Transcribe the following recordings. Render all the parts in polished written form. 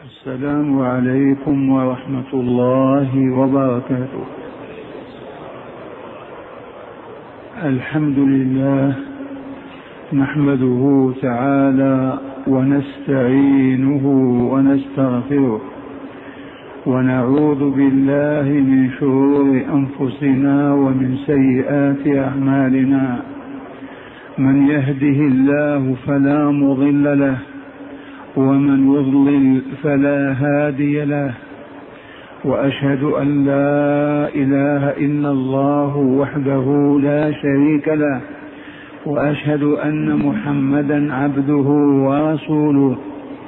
السلام عليكم ورحمة الله وبركاته. الحمد لله نحمده تعالى ونستعينه ونستغفره ونعوذ بالله من شرور أنفسنا ومن سيئات أعمالنا. من يهده الله فلا مضل له ومن يضلل فلا هادي له، وأشهد أن لا إله إلا الله وحده لا شريك له، وأشهد أن محمدا عبده ورسوله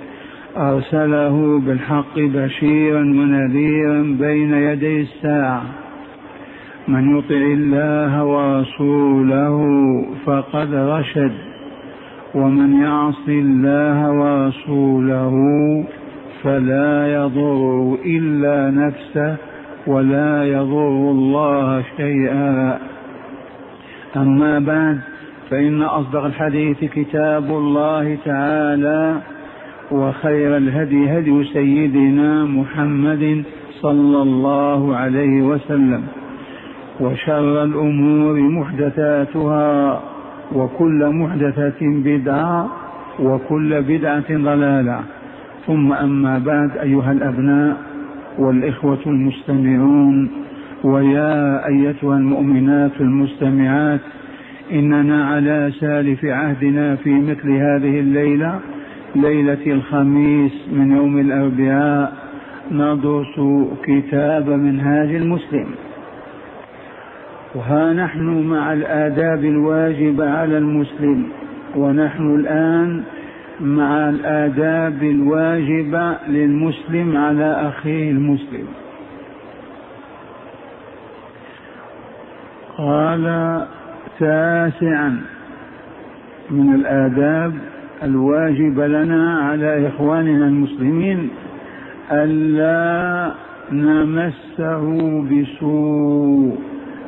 أرسله بالحق بشيرا ونذيرا بين يدي الساعة. من يطع الله ورسوله فقد رشد، ومن يعص الله ورسوله فلا يضر إلا نفسه ولا يضر الله شيئا. أما بعد، فإن أصدق الحديث كتاب الله تعالى، وخير الهدي هدي سيدنا محمد صلى الله عليه وسلم، وشر الأمور محدثاتها، وكل محدثة بدعة، وكل بدعة ضلالة. ثم أما بعد، أيها الأبناء والإخوة المستمعون، ويا أيتها المؤمنات المستمعات، إننا على سالف عهدنا في مثل هذه الليلة، ليلة الخميس من يوم الأربعاء، ندرس كتاب منهاج المسلم. وها نحن مع الآداب الواجبة على المسلم، ونحن الآن مع الآداب الواجبة للمسلم على أخيه المسلم. قال: تاسعا من الآداب الواجبة لنا على إخواننا المسلمين ألا نمسه بسوء،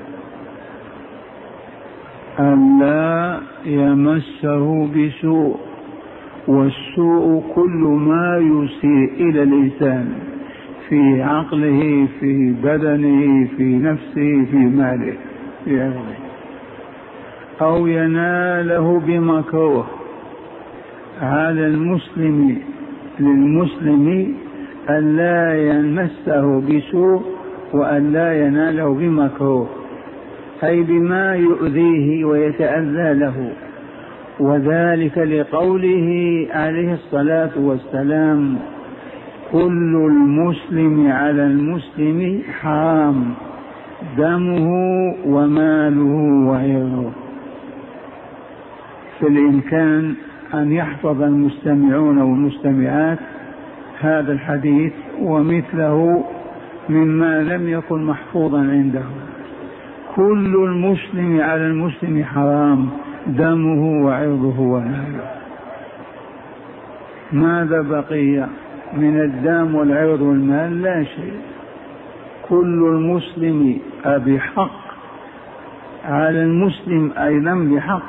ألا يمسه بسوء. والسوء كل ما يسيء إلى الإنسان في عقله، في بدنه، في نفسه، في ماله، في عرضه، أو يناله بمكروه. على المسلم للمسلم ألا يمسه بسوء وألا يناله بمكروه، أي بما يؤذيه ويتأذى له، وذلك لقوله عليه الصلاة والسلام: كل المسلم على المسلم حرام، دمه وماله وعرضه. في الإمكان أن يحفظ المستمعون والمستمعات هذا الحديث ومثله مما لم يكن محفوظا عندهم. كل المسلم على المسلم حرام، دمه وعرضه وماله. ماذا بقي من الدم والعرض والمال؟ لا شيء. كل المسلم بحق على المسلم أيضا بحق،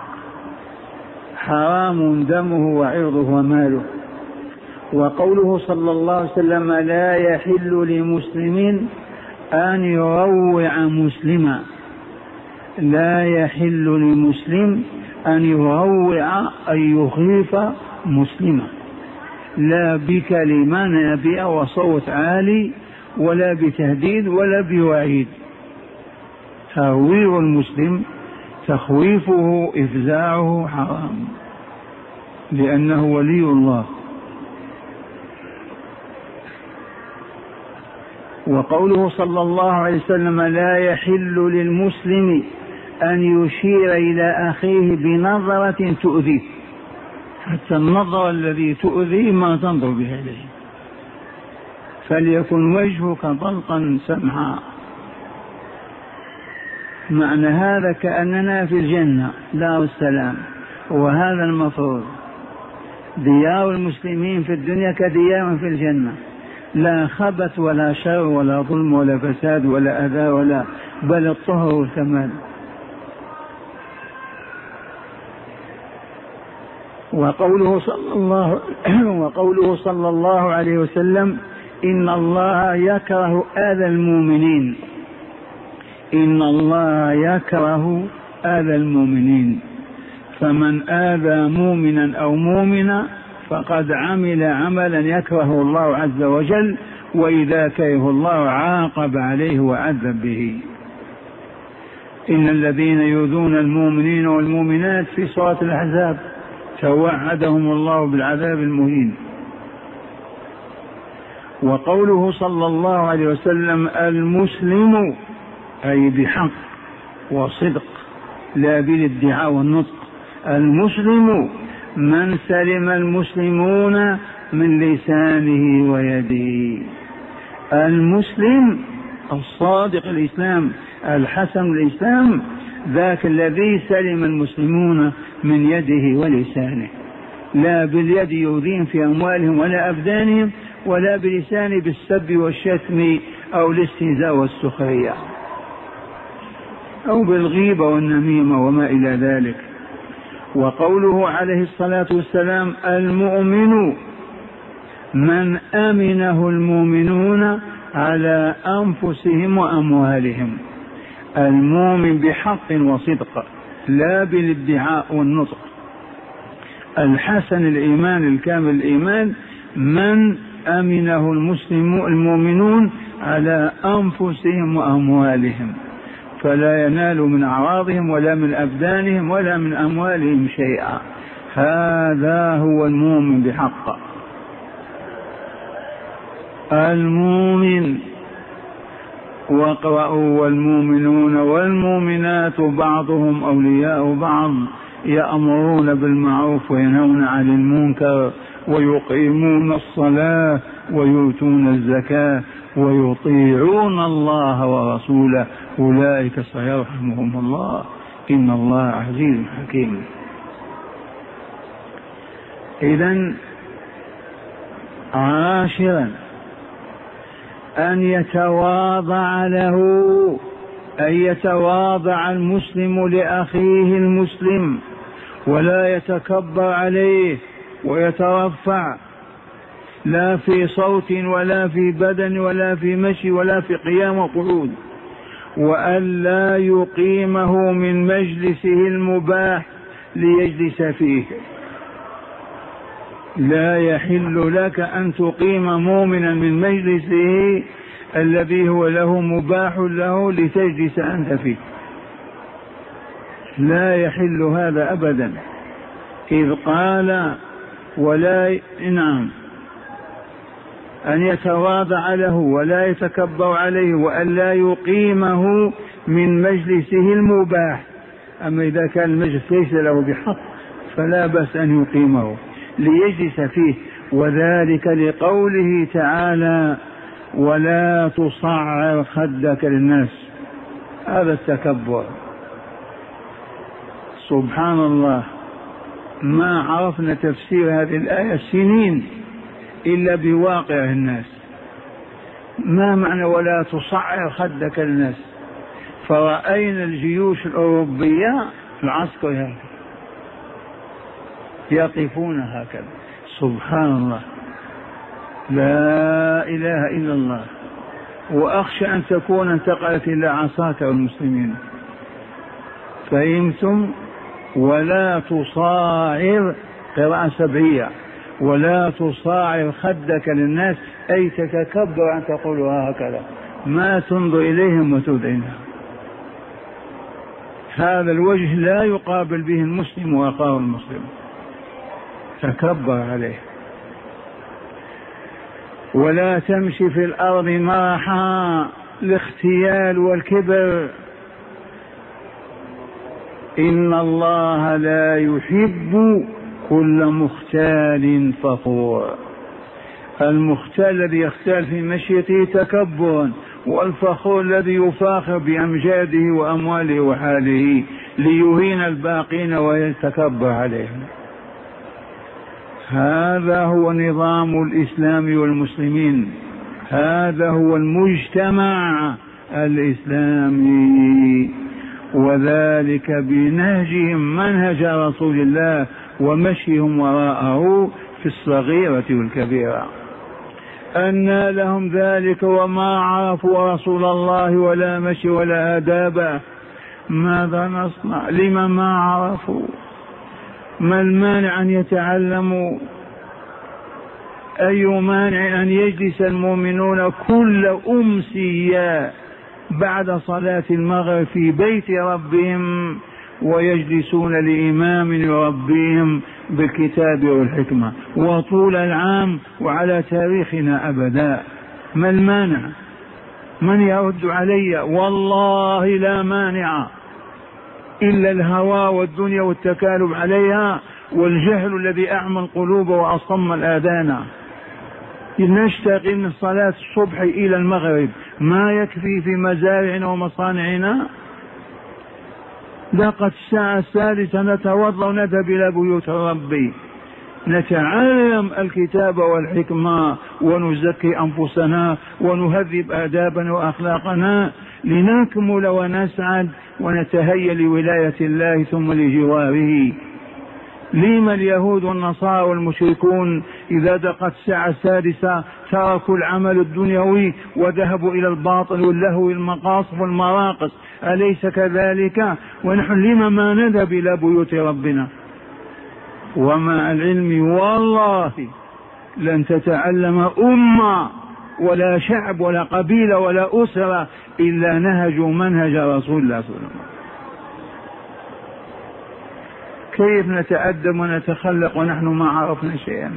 حرام دمه وعرضه وماله. وقوله صلى الله عليه وسلم: لا يحل لمسلم أن يروع مسلما. لا يحل لمسلم أن يروع، أن يخيف مسلما، لا بكلمة نابئة وصوت عالي، ولا بتهديد، ولا بوعيد. تهوير المسلم، تخويفه، إفزاعه حرام، لأنه ولي الله. وقوله صلى الله عليه وسلم: لا يحل للمسلم أن يشير إلى أخيه بنظرة تؤذيه، حتى النظرة الذي تؤذيه ما تنظر بها إليه، فليكن وجهك طلقا سمحا. معنى هذا كأننا في الجنة دار السلام، وهذا المفروض. ديار المسلمين في الدنيا كديار في الجنة، لا خبث ولا شر ولا ظلم ولا فساد ولا أذى ولا، بل الطهر والكمال. وقوله صلى الله عليه وسلم إن الله يكره آذى المؤمنين، إن الله يكره آذى المؤمنين، فمن آذى مؤمنا أو مؤمنا فقد عمل عملا يكره الله عز وجل، وإذا كره الله عاقب عليه وعذب به. إن الذين يؤذون المؤمنين والمؤمنات في سورة الأحزاب توعدهم الله بالعذاب المهين. وقوله صلى الله عليه وسلم المسلم أي بحق وصدق لا بالادعاء والنطق، المسلم من سلم المسلمون من لسانه ويده. المسلم الصادق الإسلام الحسن الإسلام ذاك الذي سلم المسلمون من يده ولسانه، لا باليد يؤذيهم في أموالهم ولا أبدانهم، ولا بلسانه بالسب والشتم أو الاستهزاء والسخرية أو بالغيبة والنميمة وما إلى ذلك. وقوله عليه الصلاة والسلام المؤمن من أمنه المؤمنون على أنفسهم وأموالهم، المؤمن بحق وصدق لا بالادعاء والنطق، الحسن الإيمان الكامل الإيمان من أمنه المؤمنون على أنفسهم وأموالهم، فلا ينال من أعراضهم ولا من أبدانهم ولا من أموالهم شيئا، هذا هو المؤمن بحق. المؤمن واقرأوا والمؤمنون والمؤمنات بعضهم أولياء بعض يأمرون بالمعروف وينهون عن المنكر ويقيمون الصلاة ويؤتون الزكاة ويطيعون الله ورسوله أولئك سيرحمهم الله إن الله عزيز حكيم. إذن عاشرا أن يتواضع له، أن يتواضع المسلم لأخيه المسلم ولا يتكبر عليه ويترفع، لا في صوت ولا في بدن ولا في مشي ولا في قيام وقعود، وأن لا يقيمه من مجلسه المباح ليجلس فيه. لا يحل لك أن تقيم مؤمنا من مجلسه الذي هو له مباح له لتجلس أنت فيه، لا يحل هذا أبدا. إذ قال ولا نعم أن يتواضع له ولا يتكبر عليه وأن لا يقيمه من مجلسه المباح. أما إذا كان المجلس ليس له بحق فلا بأس أن يقيمه ليجلس فيه، وذلك لقوله تعالى ولا تصعر خدك للناس، هذا التكبر. سبحان الله، ما عرفنا تفسير هذه الآية سنين إلا بواقع الناس. ما معنى ولا تصعر خدك للناس؟ فرأينا الجيوش الأوروبية العسكر هذا يقفون هكذا. سبحان الله، لا إله إلا الله. وأخشى أن تكون انتقلت إلى عساكر المسلمين. فهمتم؟ ولا تصاعر، قراءة سبعية، ولا تصاعر خدك للناس، أي تتكبر أن تقولها هكذا، ما تنظر إليهم وتدعينهم. هذا الوجه لا يقابل به المسلم وأخاه المسلم، تكبر عليه. ولا تمشي في الأرض مرحا، الاختيال والكبر، إن الله لا يحب كل مختال فخور. المختال الذي يختال في مشيته تكبرا، والفخور الذي يفاخر بأمجاده وأمواله وحاله ليهين الباقين ويتكبر عليهم. هذا هو نظام الإسلام والمسلمين، هذا هو المجتمع الإسلامي، وذلك بنهجهم منهج رسول الله ومشيهم وراءه في الصغيرة والكبيرة. أنى لهم ذلك وما عرفوا رسول الله ولا مشي ولا آدابه؟ ماذا نصنع؟ لما ما عرفوا؟ ما المانع أن يتعلموا؟ أي مانع أن يجلس المؤمنون كل أمسية بعد صلاة المغرب في بيت ربهم ويجلسون لإمام يربيهم بالكتاب والحكمة وطول العام وعلى تاريخنا أبدا؟ ما المانع؟ من يرد علي؟ والله لا مانع إلا الهوى والدنيا والتكالب عليها والجهل الذي أعمى القلوب وأصم الآذان. نشتغل من صلاة الصبح إلى المغرب، ما يكفي في مزارعنا ومصانعنا؟ لقد الساعة الثالثة نتوضأ ونذهب إلى بيوت ربي نتعلم الكتاب والحكمة ونزكي أنفسنا ونهذب آدابنا وأخلاقنا لنكمل ونسعد ونتهيأ لولاية الله ثم لجواره. لما اليهود والنصارى والمشركون إذا دقت الساعة السادسة تركوا العمل الدنيوي وذهبوا إلى الباطل واللهو والمقاصف والمراقص؟ أليس كذلك؟ ونحن لما ما نذهب إلى بيوت ربنا؟ ومع العلم والله لن تتعلم أمة ولا شعب ولا قبيلة ولا أسرة إلا نهجوا منهج رسول الله صلى الله عليه وسلم. كيف نتأدب ونتخلق ونحن ما عرفنا شيئا؟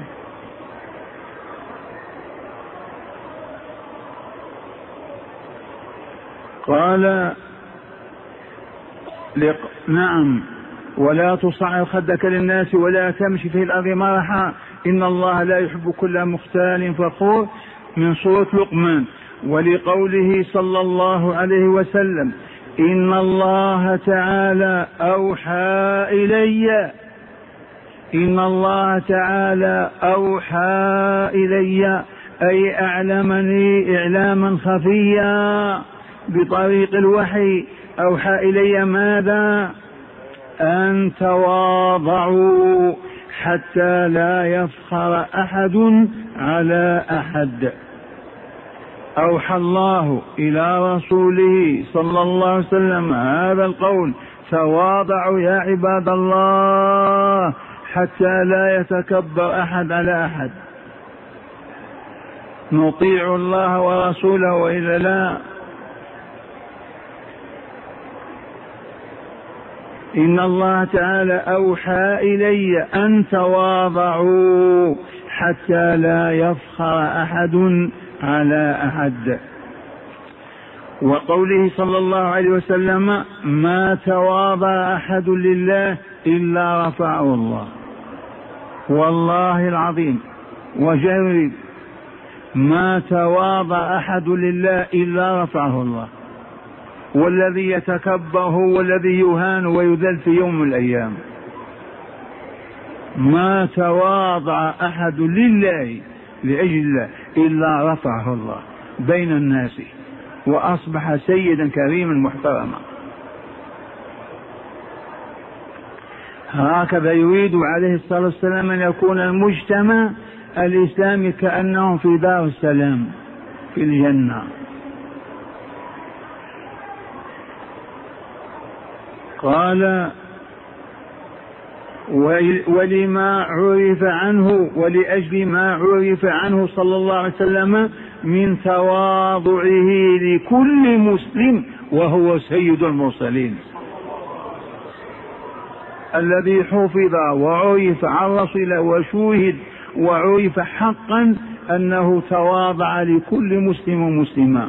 قال نعم ولا تصعر خدك للناس ولا تمشي في الأرض مرحا إن الله لا يحب كل مختال فخور من سورة لقمان. ولقوله صلى الله عليه وسلم إن الله تعالى أوحى إلي، إن الله تعالى أوحى إلي أي أعلمني إعلاما خفيا بطريق الوحي. أوحى إلي ماذا؟ أن تواضعوا حتى لا يفخر أحد على أحد. أوحى الله إلى رسوله صلى الله عليه وسلم هذا القول: تواضعوا يا عباد الله حتى لا يتكبر أحد على أحد. نطيع الله ورسوله وإلا لا؟ إن الله تعالى أوحى إلي أن تواضعوا حتى لا يفخر أحد على أحد. وقوله صلى الله عليه وسلم: ما تواضع أحد لله إلا رفعه الله. والله العظيم وجرب، ما تواضع أحد لله إلا رفعه الله. والذي يتكبر هو الذي يهان ويذل في يوم من الأيام. ما تواضع أحد لله لأجل الله إلا رفعه الله بين الناس وأصبح سيدا كريما محترما. هكذا يريد عليه الصلاة والسلام أن يكون المجتمع الإسلامي كأنهم في دار السلام في الجنة. قال: ولما عرف عنه، ولأجل ما عرف عنه صلى الله عليه وسلم من تواضعه لكل مسلم وهو سيد المرسلين، الذي حفظ وعرف عن رسوله وشوهد وعرف حقا أنه تواضع لكل مسلم ومسلمة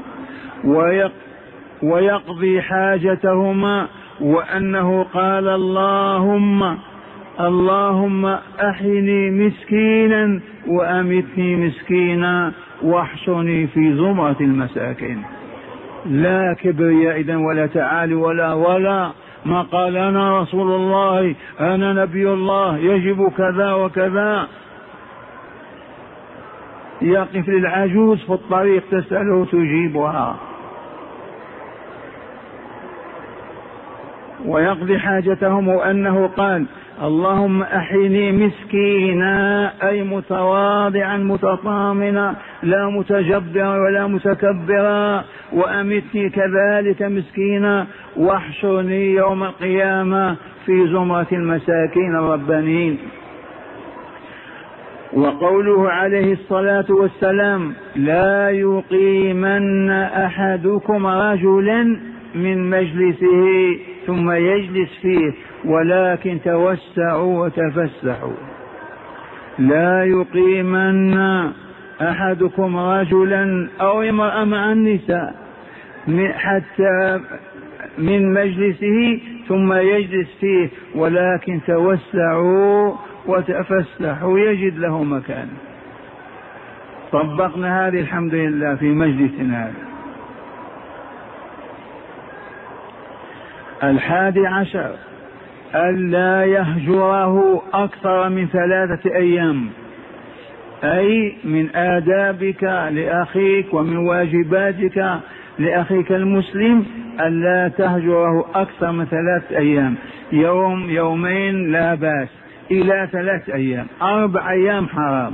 ويقضي حاجتهما، وأنه قال: اللهم أحيني مسكينا وأمتني مسكينا واحشرني في زمرة المساكين. لا كبرياء إذن ولا تعالي ولا ما قال أنا رسول الله أنا نبي الله يجب كذا وكذا. يقف للعجوز في الطريق تسأله تجيبها. ويقضي حاجتهم، وأنه قال: اللهم أحيني مسكينا أي متواضعا متطامنا لا متجبرا ولا متكبرا، وأمتني كذلك مسكينا، واحشرني يوم القيامة في زمرة المساكين الربانيين. وقوله عليه الصلاة والسلام لا يقيمن أحدكم رجلا من مجلسه ثم يجلس فيه ولكن توسعوا وتفسحوا. لا يقيمن أحدكم رجلا أو امرأة مع النساء حتى من مجلسه ثم يجلس فيه ولكن توسعوا وتفسحوا يجد له مكان. طبقنا هذه الحمد لله في مجلسنا هذا. 11 ألا يهجره أكثر من 3 أيام، أي من آدابك لأخيك ومن واجباتك لأخيك المسلم ألا تهجره أكثر من 3 أيام، يوم يومين لا بأس، إلى 3 أيام، 4 أيام حرام،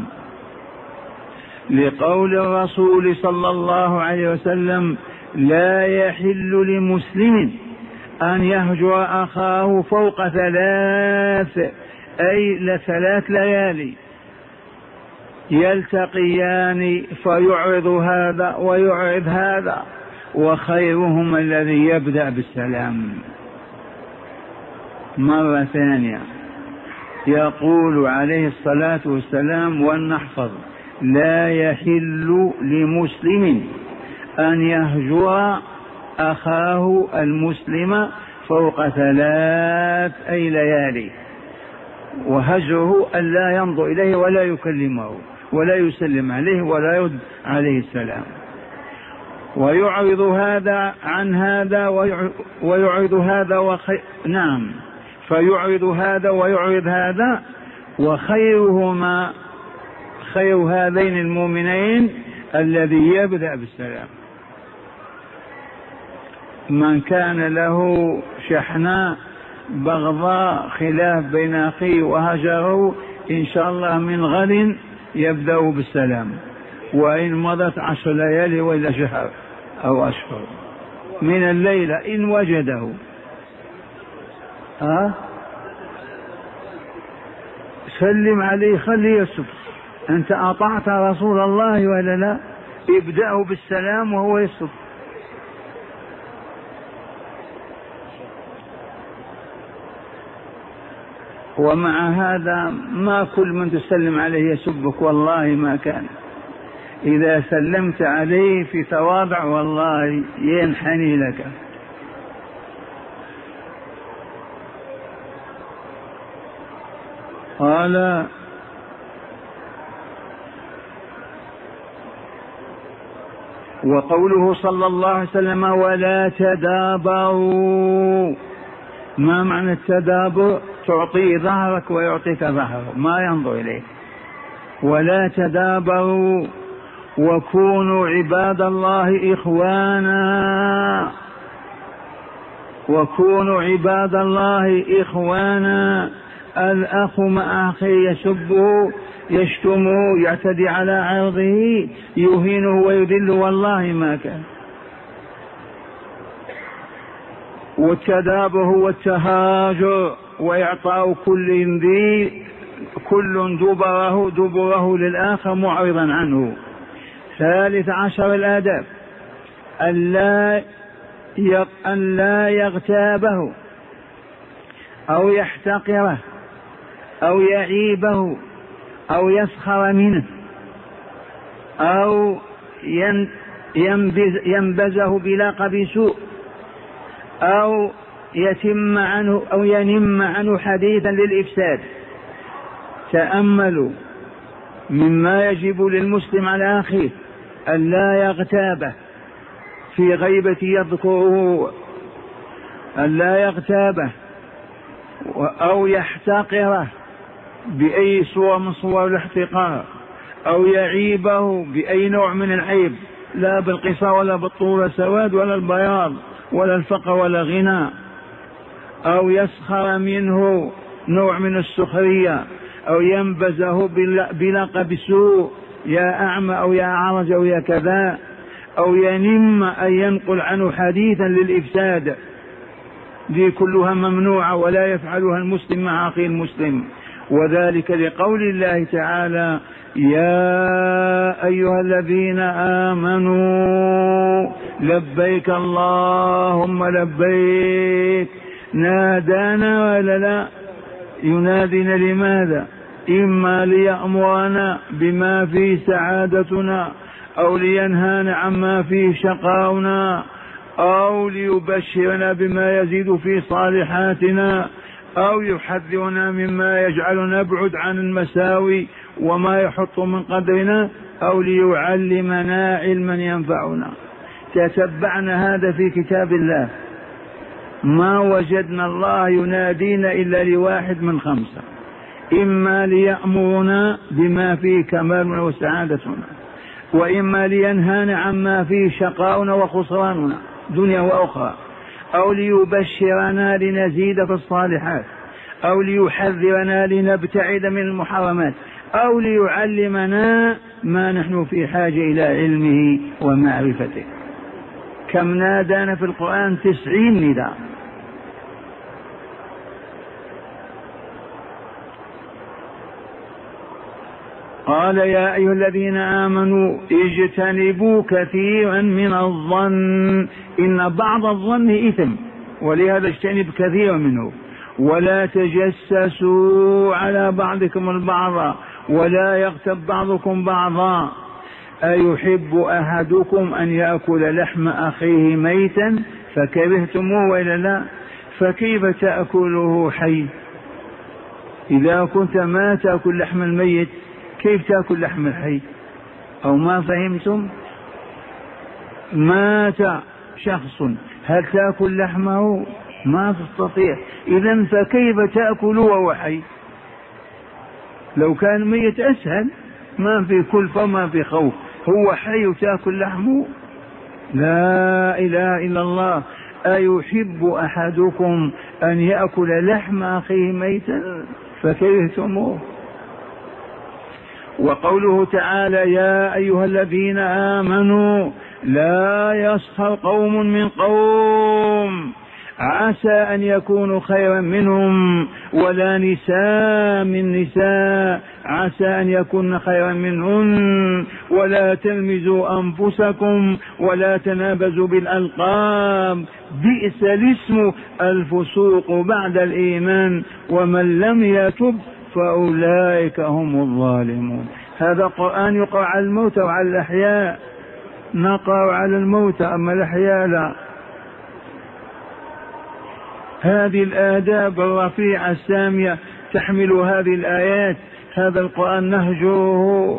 لقول الرسول صلى الله عليه وسلم لا يحل لمسلم أن يهجر أخاه فوق 3 أي ل3 ليالي، يلتقيان فيعرض هذا ويعرض هذا، وخيرهم الذي يبدأ بالسلام. مرة ثانية يقول عليه الصلاة والسلام ولنحفظ لا يحل لمسلم أن يهجر أخاه المسلم فوق 3 أي ليالي، وهجره أن لا ينظر إليه ولا يكلمه ولا يسلم عليه ولا يرد عليه السلام، ويعرض هذا عن هذا ويعرض هذا نعم، فيعرض هذا ويعرض هذا، وخيرهما خير هذين المؤمنين الذي يبدأ بالسلام. من كان له شحناء بغضاء خلاف بين أخيه وهجره إن شاء الله من غد يبدأ بالسلام، وإن مضت 10 ليالي وإلى شهر أو أشهر من الليلة إن وجده. سلم عليه خليه يسب. أنت أطعت رسول الله ولا لا؟ ابدأه بالسلام وهو يسب. ومع هذا ما كل من تسلم عليه يسبك، والله ما كان. إذا سلمت عليه في تواضع والله ينحني لك. قال وقوله صلى الله عليه وسلم ولا تدابروا. ما معنى التدابر؟ تعطيه ظهرك ويعطيك ظهره، ما ينظر إليه. ولا تدابروا وكونوا عباد الله إخوانا، وكونوا عباد الله إخوانا. الأخ مع أخيه يسبه يشتمه يعتدي على عرضه يهينه ويذله، والله ما كان. والتدابر هو التهاجر وإعطاء كل دبره للآخر معرضا عنه. 13 الآداب أن لا يغتابه أو يحتقره أو يعيبه أو يسخر منه أو ينبذه بلقب سوء أو يتم عنه أو ينم عنه حديثا للإفساد. تأملوا مما يجب للمسلم على أخيه أن لا يغتابه في غيبة يذكره، أن لا يغتابه أو يحتقره بأي صورة من صور الاحتقار، أو يعيبه بأي نوع من العيب، لا بالقصة ولا بالطول ولا السواد ولا البياض ولا الفقر ولا غنى، أو يسخر منه نوع من السخرية، أو ينبذه بلقب سوء، يا أعمى أو يا أعرج أو يا كذا، أو ينم أن ينقل عنه حديثا للإفساد، دي كلها ممنوعة ولا يفعلها المسلم مع أخيه المسلم. وذلك لقول الله تعالى: يا أيها الذين آمنوا لبيك اللهم لبيك. نادانا ولا لا؟ ينادينا لماذا؟ إما ليأمرنا بما فيه سعادتنا، أو لينهانا عما فيه شقاؤنا، أو ليبشرنا بما يزيد في صالحاتنا، أو يحذرنا مما يجعلنا نبعد عن المساوي وما يحط من قدرنا، أو ليعلمنا علما ينفعنا. تتبعنا هذا في كتاب الله، ما وجدنا الله ينادينا إلا لواحد من خمسة: إما ليأمرنا بما فيه كمالنا وسعادتنا، وإما لينهانا عما فيه شقاؤنا وخسراننا دنيا وأخرى، أو ليبشرنا لنزيد في الصالحات، أو ليحذرنا لنبتعد من المحرمات، أو ليعلمنا ما نحن في حاجة إلى علمه ومعرفته. كم نادانا في القرآن؟ 90 نداء. قال: يا أيها الذين آمنوا اجتنبوا كثيرا من الظن إن بعض الظن إثم، ولهذا اجتنب كثيرا منه. ولا تجسسوا على بعضكم البعض ولا يغتب بعضكم بعضا. أيحب أحدكم أن يأكل لحم أخيه ميتا فكرهتموه وإلا لا؟ فكيف تأكله حي؟ إذا كنت ما تأكل لحم الميت كيف تأكل لحم الحي؟ أو ما فهمتم؟ مات شخص، هل تأكل لحمه؟ ما تستطيع. إذن فكيف تأكل وهو حي؟ لو كان ميت أسهل، ما في كلفة وما في خوف. هو حي وتأكل لحمه؟ لا إله إلا الله. أيحب أحدكم أن يأكل لحم أخيه ميتا فكرهتموه. وقوله تعالى: يا أيها الذين آمنوا لا يسخر قوم من قوم عسى أن يكونوا خيرا منهم، ولا نساء من نساء عسى أن يكون خيرا منهن، ولا تلمزوا أنفسكم ولا تنابزوا بالألقاب، بئس الاسم الفسوق بعد الإيمان، ومن لم يتب فأولئك هم الظالمون. هذا قرآن يقرأ على الموتى وعلى الأحياء. نقرأ على الموتى أما الأحياء لا. هذه الآداب الرفيعة السامية تحمل هذه الآيات. هذا القرآن نهجره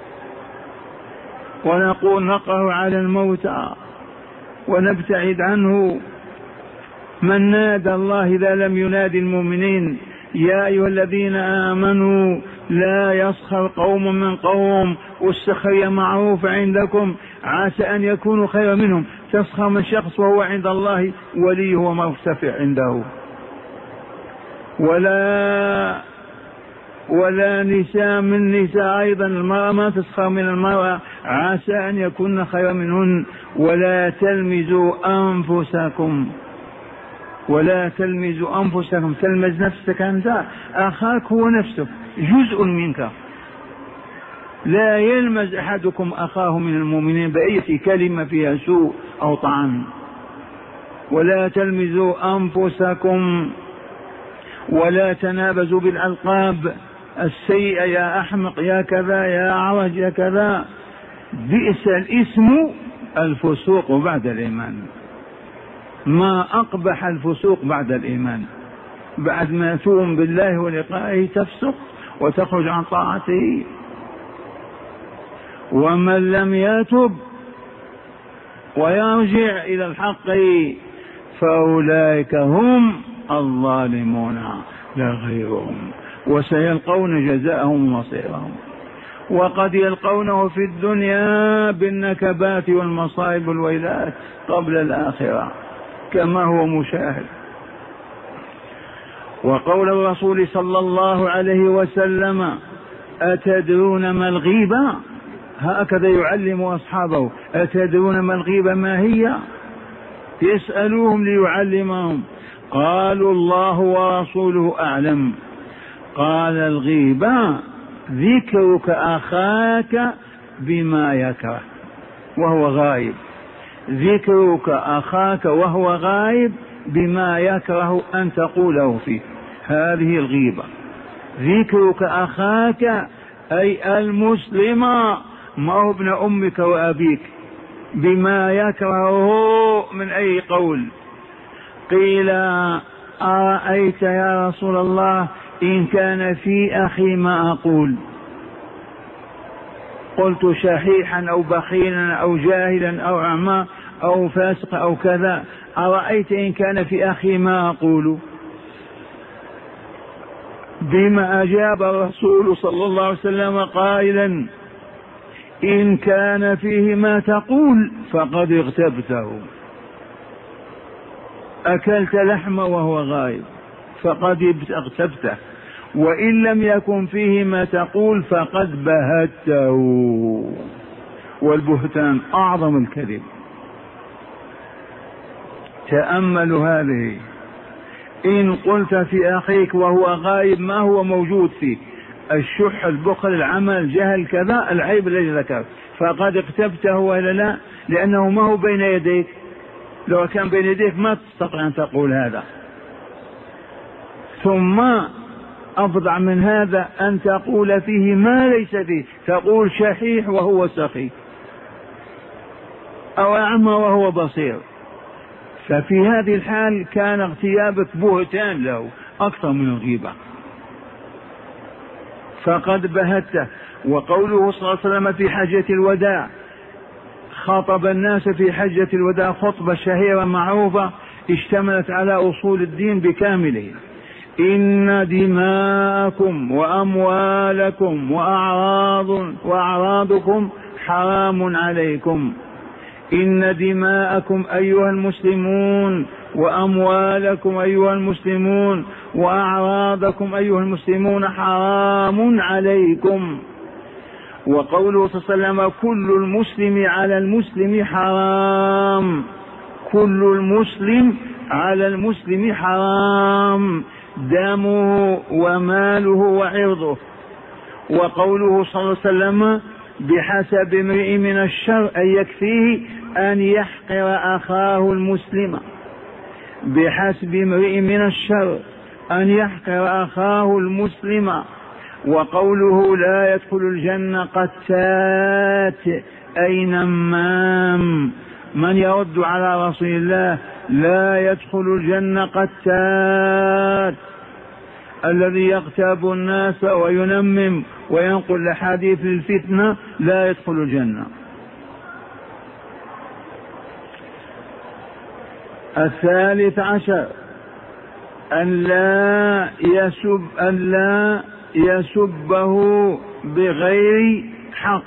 ونقول نقرأ على الموتى ونبتعد عنه. من نادى الله إذا لم ينادي المؤمنين؟ يا أيها الذين آمنوا لا يسخر قوم من قوم، والسخرية معروفة عندكم، عسى أن يكونوا خيرا منهم. تسخر من شخص وهو عند الله وليه ومرتفع عنده. ولا نساء من نساء، أيضا المرأة ما تسخر من المرأة عسى أن يكون خيرا منهن. ولا تلمزوا أنفسكم، ولا تلمزوا أنفسكم. تلمز نفسك أنت، أخاك هو نفسك جزء منك. لا يلمز أحدكم أخاه من المؤمنين بأي كلمة فيها سوء أو طعن. ولا تلمزوا أنفسكم ولا تنابزوا بالألقاب السيئة، يا أحمق يا كذا يا عرج يا كذا. بئس الاسم الفسوق بعد الإيمان. ما أقبح الفسوق بعد الإيمان. بعد ما تؤمن بالله ولقائه تفسق وتخرج عن طاعته. ومن لم يتب ويرجع إلى الحق فأولئك هم الظالمون لا غيرهم، وسيلقون جزاءهم ومصيرهم. وقد يلقونه في الدنيا بالنكبات والمصائب والويلات قبل الآخرة كما هو مشاهد. وقول الرسول صلى الله عليه وسلم: أتدرون ما الغيبة؟ هكذا يعلم أصحابه: أتدرون ما الغيبة ما هي؟ يسألوهم ليعلمهم. قالوا: الله ورسوله أعلم. قال: الغيبة ذكرك أخاك بما يكره وهو غائب، ذكرك أخاك وهو غائب بما يكره أن تقوله فيه، هذه الغيبة. ذكرك أخاك أي المسلم، ما هو ابن أمك وأبيك، بما يكرهه من أي قول. قيل: أرأيت يا رسول الله إن كان في أخي ما أقول؟ قلت: شحيحا أو بخيلا أو جاهلا أو أعمى أو فاسق أو كذا، أرأيت إن كان في أخي ما أقول؟ بما أجاب الرسول صلى الله عليه وسلم قائلا: إن كان فيه ما تقول فقد اغتبته، أكلت لحمه وهو غائب فقد اغتبته، وإن لم يكن فيه ما تقول فقد بهته، والبهتان أعظم الكذب. تأملوا هذه: إن قلت في أخيك وهو غائب ما هو موجود فيه، الشح، البخل، العمل، الجهل، كذا، العيب الذي ذكر، فقد اغتبته ولا لا؟ لأنه ما هو بين يديك، لو كان بين يديك ما تستطيع أن تقول هذا. ثم أفظع من هذا أن تقول فيه ما ليس فيه، تقول شحيح وهو سخي، أو أعمى وهو بصير، ففي هذه الحال كان اغتيابك بهتان له أكثر من الغيبة، فقد بهته. وقوله صلى الله عليه وسلم في حجة الوداع، خاطب الناس في حجة الوداع خطبة شهيرة معروفة اشتملت على أصول الدين بكامله: إن دماءكم وأموالكم وأعراضكم حرام عليكم. إن دماءكم أيها المسلمون وأموالكم أيها المسلمون وأعراضكم أيها المسلمون حرام عليكم. وقوله صلى الله عليه وسلم: كل المسلم على المسلم حرام، كل المسلم على المسلم حرام، دمه وماله وعرضه. وقوله صلى الله عليه وسلم: بحسب امرئ من الشر أن يكفيه أن يحقر أخاه المسلم، بحسب امرئ من الشر أن يحقر أخاه المسلم. وقوله: لا يدخل الجنة قتات أي نمام، من يرد على رسول الله: لا يدخل الجنة قتات، الذي يغتاب الناس وينمم وينقل أحاديث الفتنة لا يدخل الجنة. الثالث عشر: أن لا يسبه بغير حق،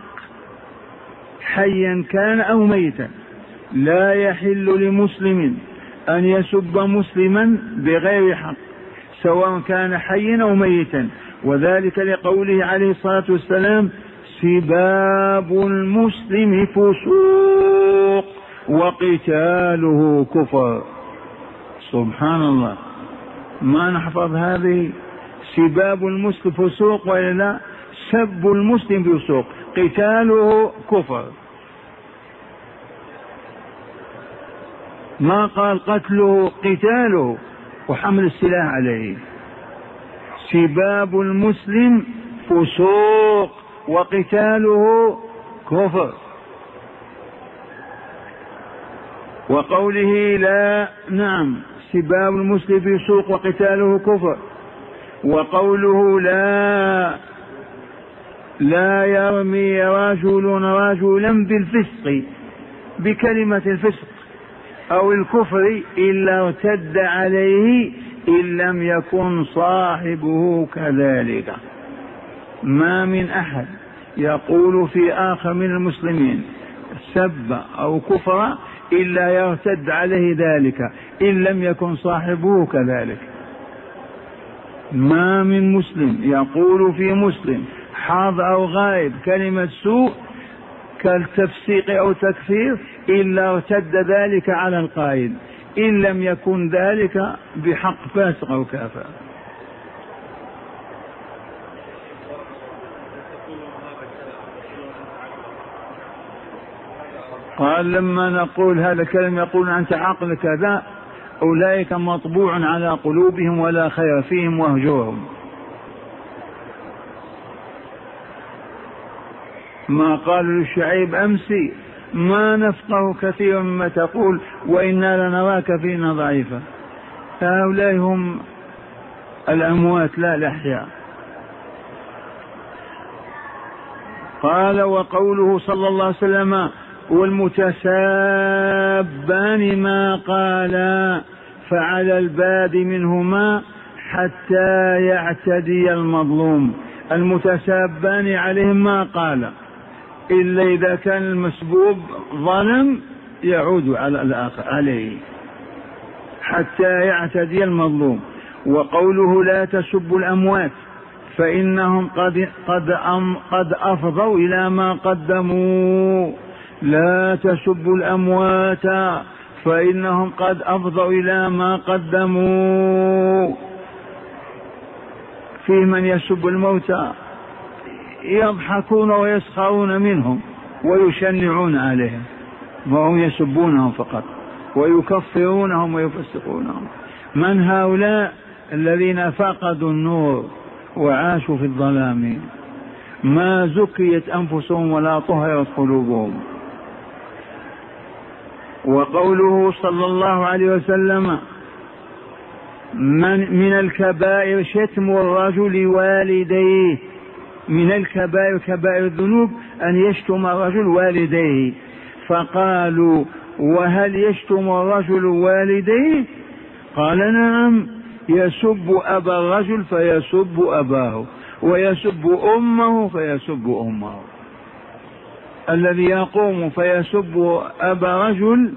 حيا كان أو ميتا. لا يحل لمسلم أن يسب مسلما بغير حق، سواء كان حيا أو ميتا، وذلك لقوله عليه الصلاة والسلام: سباب المسلم فسوق وقتاله كفر. سبحان الله، ما نحفظ هذه؟ سباب المسلم فسوق ولا لا؟ سب المسلم فسوق، قتاله كفر، ما قال قتله، قتاله وحمل السلاح عليه. سباب المسلم فسوق وقتاله كفر. وقوله لا، نعم، سباب المسلم فسوق وقتاله كفر. وقوله لا يرمي رجل رجلا بالفسق، بكلمة الفسق أو الكفر، إلا ارتد عليه إن لم يكن صاحبه كذلك. ما من أحد يقول في آخر من المسلمين سب أو كفر إلا يرتد عليه ذلك إن لم يكن صاحبه كذلك. ما من مسلم يقول في مسلم حاضر أو غائب كلمة سوء كالتفسيق أو تكفير إلا ارتد ذلك على القائل، إن لم يكن ذلك بحق فاسق أو كافر. قال لما نقول هذا الكلام يقول أنت عقل كذا، أولئك مطبوع على قلوبهم ولا خير فيهم واهجرهم. ما قالوا للشعيب أمسي ما نفقه كثيرا مما تقول وإنا لنراك فينا ضعيفا. هؤلاء هم الأموات لا الأحياء. قال وقوله صلى الله عليه وسلم والمتسابان ما قالا فعلى الباد منهما حتى يعتدي المظلوم. المتسابان عليهم ما قال إلا إذا كان المسبوب ظلم يعود على الآخر عليه حتى يعتدي المظلوم. وقوله لا تسبوا الأموات فإنهم قد أفضوا إلى ما قدموا. لا تسبوا الأموات فإنهم قد أفضوا إلى ما قدموا. فيه من يسب الموتى يضحكون ويسخرون منهم ويشنعون عليهم، وهم يسبونهم فقط ويكفرونهم ويفسقونهم. من هؤلاء؟ الذين فقدوا النور وعاشوا في الظلام، ما زكيت أنفسهم ولا طهرت قلوبهم. وقوله صلى الله عليه وسلم من الكبائر شتم الرجل والديه. من الكبائر كبائر الذنوب أن يشتم الرجل والديه. فقالوا وهل يشتم الرجل والديه؟ قال نعم، يسب أبا الرجل فيسب أباه ويسب أمه فيسب أمه. الذي يقوم فيسب أبا رجل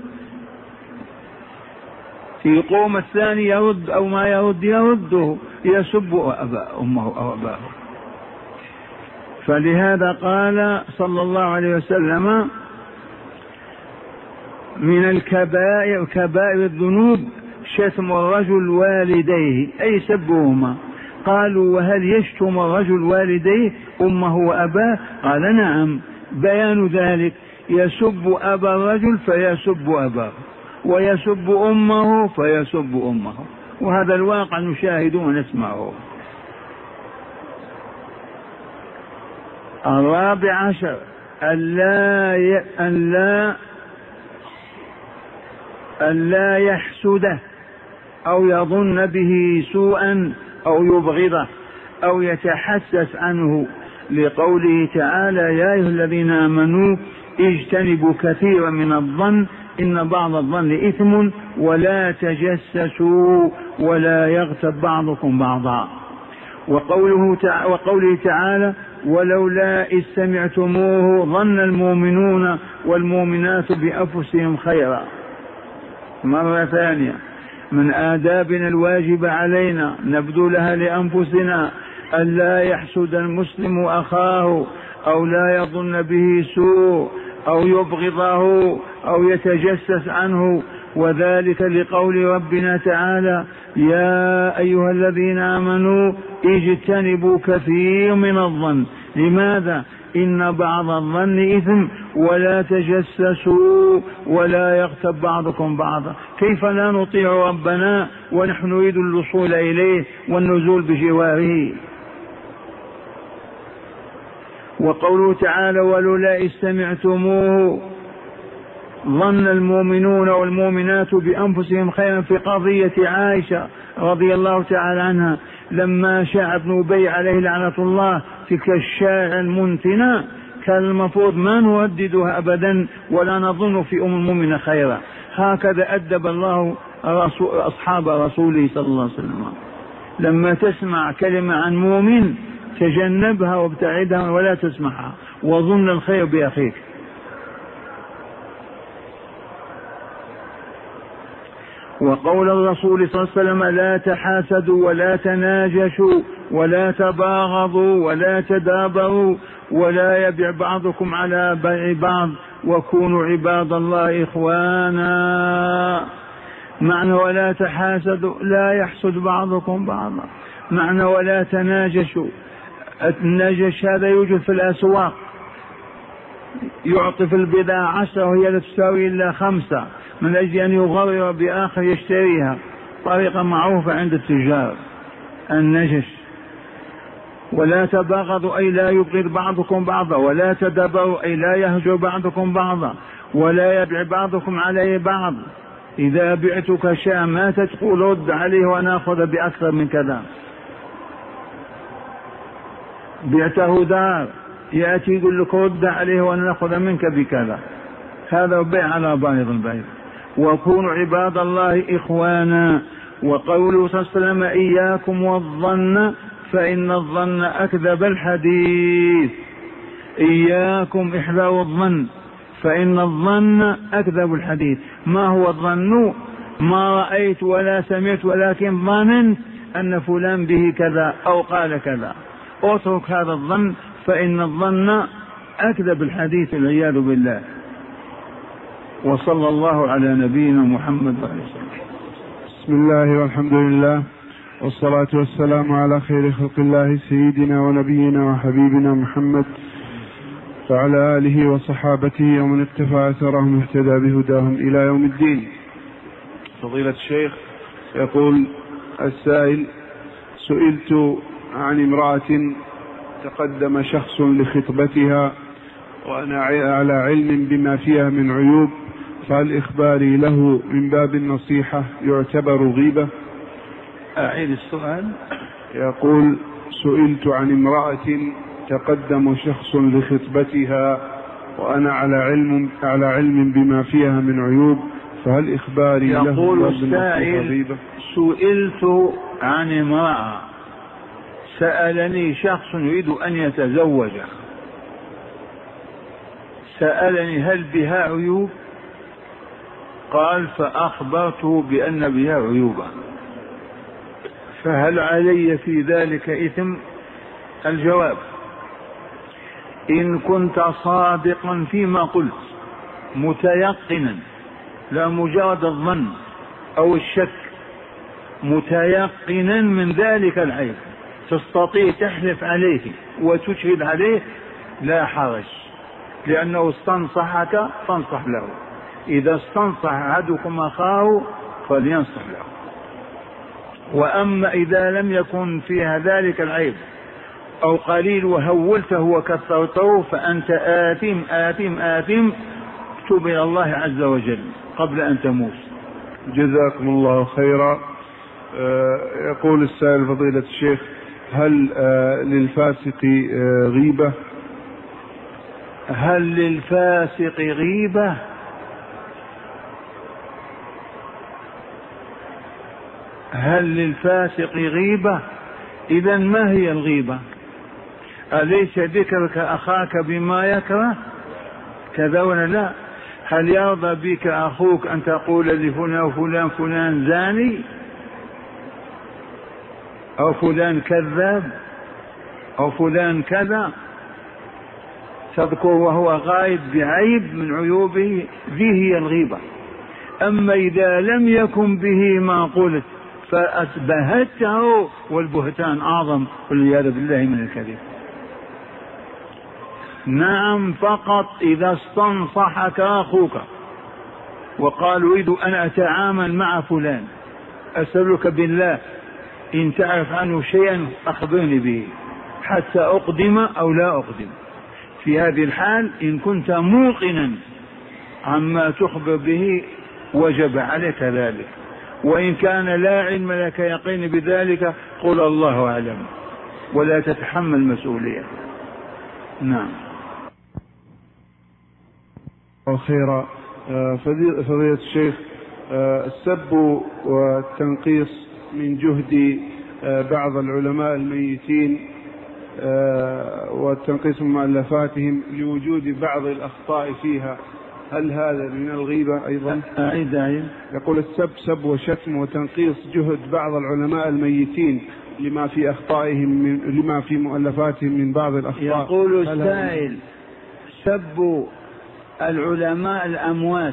يقوم الثاني يرد أو ما يرده يسب أمه أو أباه. فلهذا قال صلى الله عليه وسلم من الكبائر كبائر الذنوب شتم الرجل والديه أي سبهما. قالوا وهل يشتم الرجل والديه أمه وأباه؟ قال نعم، بيان ذلك يسب أبا الرجل فيسب أباه ويسب أمه فيسب أمه، وهذا الواقع نشاهده ونسمعه. 14 أن لا يحسده أو يظن به سوءا أو يبغضه أو يتحسس عنه، لقوله تعالى يا أيها الذين آمنوا اجتنبوا كثيرا من الظن إن بعض الظن إثم ولا تجسسوا ولا يغتب بعضكم بعضا. وقوله تعالى ولولا إذ سمعتموه ظن المؤمنون والمؤمنات بأنفسهم خيرا. مرة ثانية من آدابنا الواجب علينا نبذلها لأنفسنا ألا يحسد المسلم أخاه أو لا يظن به سوء أو يبغضه أو يتجسس عنه، وذلك لقول ربنا تعالى يا أيها الذين آمنوا اجتنبوا كثير من الظن. لماذا؟ إن بعض الظن إثم ولا تجسسوا ولا يغتب بعضكم بعضا. كيف لا نطيع ربنا ونحن نريد الوصول إليه والنزول بجواره؟ وقوله تعالى ولولا إذ سمعتموه ظن المؤمنون والمؤمنات بأنفسهم خيرا في قضية عائشة رضي الله تعالى عنها لما شاع ابن أبي عليه لعنة الله تلك الشاعة المنتنة، كان المفروض ما نرددها أبدا ولا نظن في المؤمن خيرا. هكذا أدب الله أصحاب رسوله صلى الله عليه وسلم. لما تسمع كلمة عن مؤمن تجنبها وابتعدها ولا تسمعها وظن الخير بأخيك. وقول الرسول صلى الله عليه وسلم لا تحاسدوا ولا تناجشوا ولا تباغضوا ولا تدابروا ولا يبيع بعضكم على بيع بعض وكونوا عباد الله إخوانا. معنى ولا تحاسدوا لا يحسد بعضكم بعضا. معنى ولا تناجشوا، النجش هذا يوجد في الأسواق، يعطي في البضاعة 10 وهي لا تساوي إلا 5 من أجل أن يغرر بآخر يشتريها، طريقة معروفة عند التجار النجش. ولا تباغضوا أي لا يبغض بعضكم بعضا، ولا تدبروا أي لا يهجر بعضكم بعضا، ولا يبيع بعضكم عليه بعض. إذا بعتك شاة ما تقول رد عليه ونأخذ بأكثر من كذا. بعته دار يأتي يقول لك رد عليه ونأخذ منك بكذا، هذا بيع على بارض البيع. وكونوا عباد الله إخوانا. وقوله صلى الله عليه وسلم إياكم والظن فإن الظن أكذب الحديث. إياكم احذروا الظن فإن الظن أكذب الحديث. ما هو الظن؟ ما رأيت ولا سمعت ولكن ظننت أن فلان به كذا أو قال كذا. اترك هذا الظن فإن الظن أكذب الحديث والعياذ بالله. وصلى الله على نبينا محمد وعلى آله. بسم الله والحمد لله والصلاة والسلام على خير خلق الله سيدنا ونبينا وحبيبنا محمد وعلى آله وصحابته ومن اقتفى أثرهم واهتدى بهداهم إلى يوم الدين. فضيلة الشيخ يقول السائل: سئلت عن امرأة تقدم شخص لخطبتها وأنا على علم بما فيها من عيوب، فهل إخباري له من باب النصيحة يعتبر غيبة؟ أعيد السؤال. يقول: سئلت عن امرأة تقدم شخص لخطبتها وأنا على علم بما فيها من عيوب، فهل إخباري له؟ يقول السائل: سئلت عن امرأة، سألني شخص يريد أن يتزوج، سألني هل بها عيوب؟ قال: فأخبرته بأن بها عيوبا، فهل علي في ذلك إثم؟ الجواب: إن كنت صادقا فيما قلت متيقنا، لا مجرد الظن أو الشك، متيقنا من ذلك العيب، تستطيع تحلف عليه وتشهد عليه، لا حرج، لأنه استنصحك فانصح له. إذا استنصح أحدكم أخاه فلينصح له. وأما إذا لم يكن فيها ذلك العيب أو قليل وهولته وكثرته فأنت آثم آثم آثم، تب إلى الله عز وجل قبل أن تموت. جزاكم الله خيرا. يقول السائل: فضيلة الشيخ، هل للفاسق غيبة؟ هل للفاسق غيبة؟ هل للفاسق غيبة؟ إذن ما هي الغيبة؟ أليس ذكرك أخاك بما يكره كذا ولا لا؟ هل يرضى بك أخوك أن تقول لفلان وفلان فلان زاني أو فلان كذاب أو فلان كذا؟ تذكر وهو غائب بعيب من عيوبه، ذي هي الغيبة. أما إذا لم يكن به ما قلت فأتبهته، والبهتان أعظم والعياذ بالله من الكذب. نعم، فقط إذا استنصحك أخوك وقال أريد أن أتعامل مع فلان، أسألك بالله إن تعرف عنه شيئا أخبرني به حتى أقدم أو لا أقدم. في هذه الحال إن كنت موقنا عما تخبر به وجب عليك ذلك، وإن كان لا علم لك يقين بذلك قل الله أعلم ولا تتحمل مسؤولية. نعم. خيرا. فضيلة الشيخ، السب والتنقيص من جهد بعض العلماء الميتين والتنقيص من مؤلفاتهم لوجود بعض الأخطاء فيها، هل هذا من الغيبة أيضا؟ أعيد. يقول السب سب وشتم وتنقيص جهد بعض العلماء الميتين لما في أخطائهم لما في مؤلفاتهم من بعض الأخطاء. يقول السائل: سب العلماء الأموات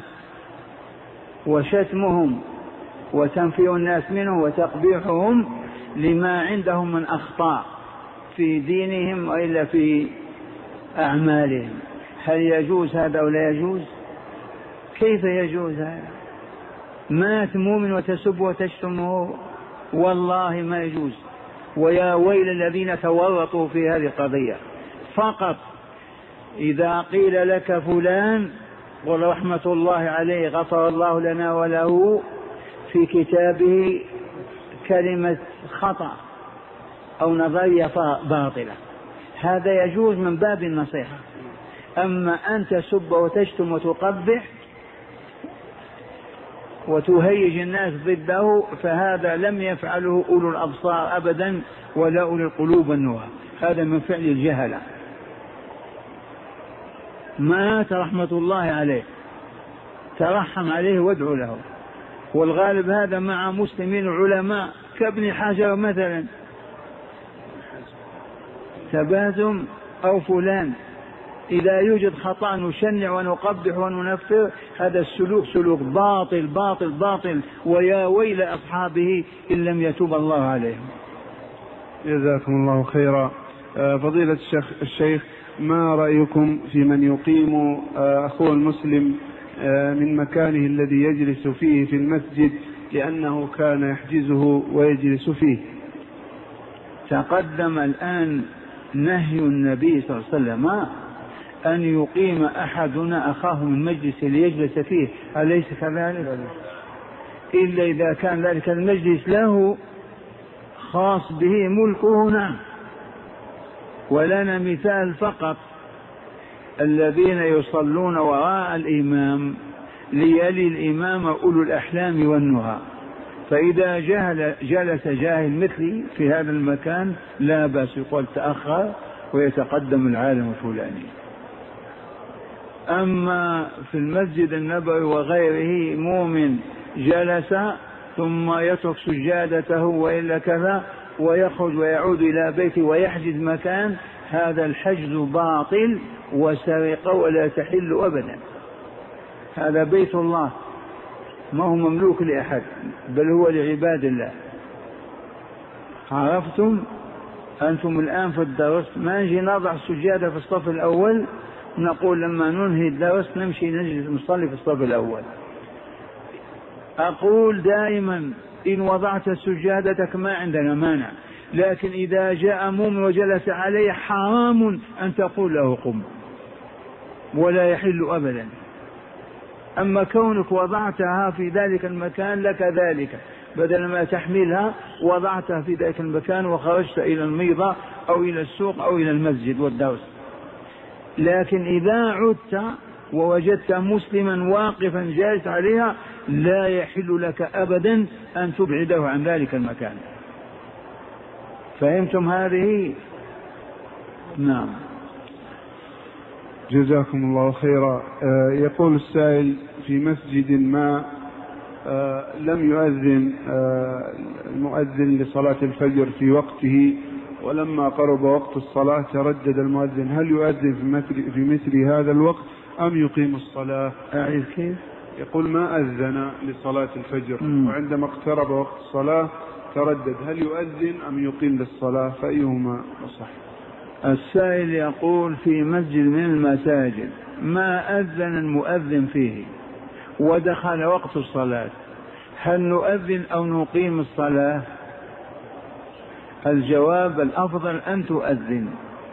وشتمهم وتنفي الناس منهم وتقبيحهم لما عندهم من أخطاء في دينهم وإلا في أعمالهم، هل يجوز هذا أو لا يجوز؟ كيف يجوز هذا؟ مات مؤمن وتسب وتشتمه؟ والله ما يجوز. ويا ويل الذين تورطوا في هذه القضية. فقط إذا قيل لك فلان قل رحمة الله عليه غفر الله لنا وله في كتابه كلمة خطأ أو نظرية باطلة، هذا يجوز من باب النصيحة. أما أن تسب وتشتم وتقبح وتهيج الناس ضده فهذا لم يفعله أولو الأبصار أبدا ولا أولو القلوب النهى، هذا من فعل الجهلة. مات رحمة الله عليه، ترحم عليه وادعو له. والغالب هذا مع مسلمين علماء كابن حجر مثلا، تبازم أو فلان، إذا يوجد خطأ نشنع ونقبح وننفر، هذا السلوك سلوك باطل باطل باطل، ويا ويل أصحابه إن لم يتوب الله عليهم. جزاكم الله خيرا. فضيلة الشيخ، ما رأيكم في من يقيم أخوه المسلم من مكانه الذي يجلس فيه في المسجد لأنه كان يحجزه ويجلس فيه؟ تقدم الآن نهي النبي صلى الله عليه وسلم أن يقيم أحدنا أخاه من مجلس ليجلس فيه، أليس كذلك؟ إلا إذا كان ذلك المجلس له خاص به ملكه. نعم. ولنا مثال فقط: الذين يصلون وراء الإمام ليلي الإمام أولو الأحلام والنهى، فإذا جلس جاهل مثلي في هذا المكان لا بأس، يقول تأخر ويتقدم العالم الفلاني. أما في المسجد النبوي وغيره مؤمن جلس ثم يترك سجادته وإلا كذا ويخرج ويعود إلى بيته ويحجز مكان، هذا الحجز باطل وسرقة ولا تحل أبدا. هذا بيت الله ما هو مملوك لأحد بل هو لعباد الله. عرفتم؟ أنتم الآن في الدرس ما نجي نضع السجادة في الصف الأول، نقول لما ننهي الدرس نمشي نجلس نصلي في الصف الأول. أقول دائما إن وضعت سجادتك ما عندنا مانع، لكن إذا جاء مؤمن وجلس عليه حرام أن تقول له قم، ولا يحل أبدا. أما كونك وضعتها في ذلك المكان لك ذلك، بدل ما تحملها وضعتها في ذلك المكان وخرجت إلى الميضة أو إلى السوق أو إلى المسجد والدرس. لكن إذا عدت ووجدت مسلما واقفا جالس عليها لا يحل لك أبدا أن تبعده عن ذلك المكان. فهمتم هذه؟ نعم. جزاكم الله خيرا. يقول السائل: في مسجد ما لم يؤذن المؤذن لصلاة الفجر في وقته، ولما قرب وقت الصلاة تردد المؤذن، هل يؤذن في مثل هذا الوقت أم يقيم الصلاة؟ أعيد كيف؟ يقول: ما أذن لصلاة الفجر وعندما اقترب وقت الصلاة تردد، هل يؤذن أم يقيم للصلاة؟ فأيهما أصح؟ السائل يقول: في مسجد من المساجد ما أذن المؤذن فيه ودخل وقت الصلاة، هل نؤذن أو نقيم الصلاة؟ الجواب: الأفضل أن تؤذن،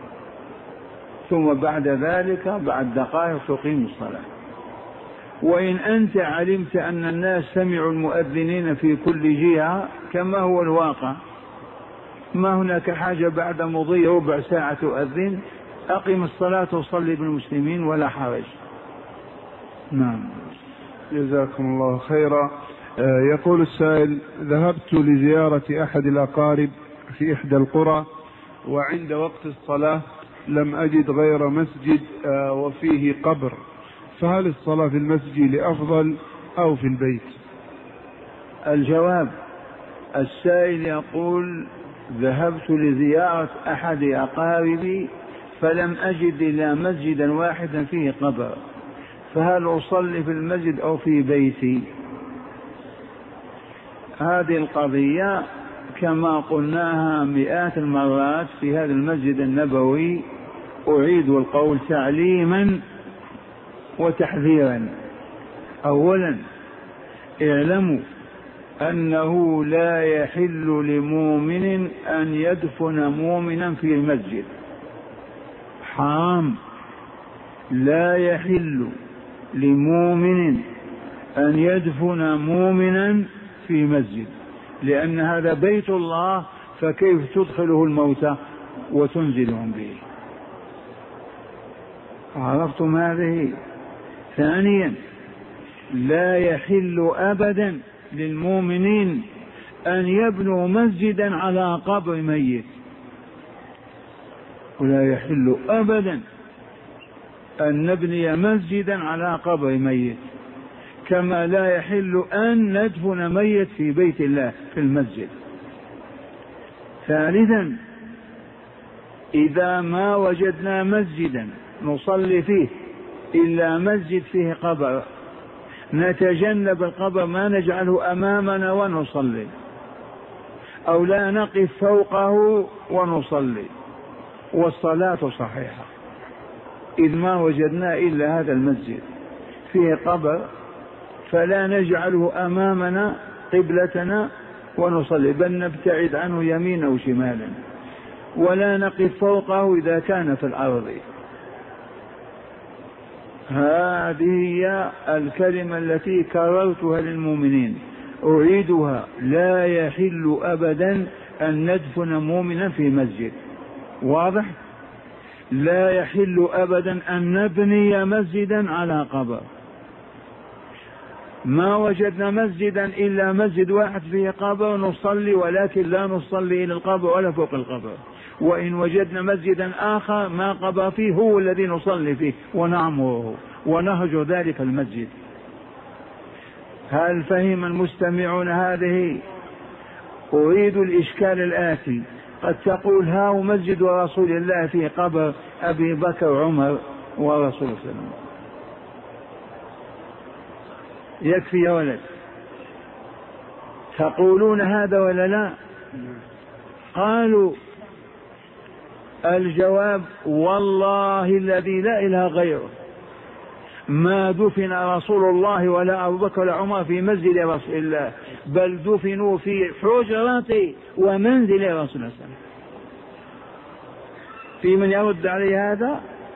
ثم بعد ذلك بعد دقائق تقيم الصلاة. وإن أنت علمت أن الناس سمعوا المؤذنين في كل جهة كما هو الواقع، ما هناك حاجة بعد مضي ربع ساعة تؤذن، أقم الصلاة وصلي بالمسلمين ولا حرج. نعم. جزاكم الله خيرا. يقول السائل: ذهبت لزيارة أحد الأقارب في إحدى القرى، وعند وقت الصلاة لم أجد غير مسجد وفيه قبر، فهل الصلاة في المسجد أفضل أو في البيت؟ الجواب: السائل يقول: ذهبت لزيارة أحد أقاربي فلم أجد إلا مسجدا واحدا فيه قبر، فهل أصلي في المسجد أو في بيتي؟ هذه القضية كما قلناها مئات المرات في هذا المسجد النبوي، أعيد القول تعليما وتحذيرا. أولا، اعلموا أنه لا يحل لمؤمن أن يدفن مؤمنا في المسجد، حرام. لا يحل لمؤمن أن يدفن مؤمنا في مسجد، لأن هذا بيت الله، فكيف تدخله الموتى وتنزلهم به؟ عرفتم هذه؟ ثانيا، لا يحل أبدا للمؤمنين أن يبنوا مسجدا على قبر ميت، ولا يحل أبدا أن نبني مسجدا على قبر ميت، كما لا يحل أن ندفن ميت في بيت الله في المسجد. ثالثا، إذا ما وجدنا مسجدا نصلي فيه إلا مسجد فيه قبر، نتجنب القبر، ما نجعله أمامنا ونصلي، أو لا نقف فوقه ونصلي، والصلاة صحيحة. إذ ما وجدنا إلا هذا المسجد فيه قبر، فلا نجعله أمامنا قبلتنا ونصلي، بل نبتعد عنه يمينا وشمالا، ولا نقف فوقه إذا كان في الأرض. هذه هي الكلمة التي كررتها للمؤمنين، أعيدها: لا يحل أبدا أن ندفن مؤمنا في مسجد. واضح؟ لا يحل أبدا أن نبني مسجدا على قبر. ما وجدنا مسجدا إلا مسجد واحد فيه قبر نصلي، ولكن لا نصلي إلى القبر ولا فوق القبر. وإن وجدنا مسجدا آخر ما قبر فيه هو الذي نصلي فيه ونعمره ونهجر ذلك المسجد. هل فهم المستمعون هذه؟ أريد الإشكال الآتي: قد تقول هاو مسجد رسول الله فيه قبر أبي بكر وعمر ورسول الله صلى الله عليه وسلم، يكفي يا ولد؟ تقولون هذا ولا لا؟ قالوا: الجواب: والله الذي لا إله غيره ما دفن رسول الله ولا أبو بكر ولا عمر في مسجد رسول الله، بل دفنوا في حجرة ومنزل رسول الله صلى الله عليه وسلم. في من يرد عليه هذا؟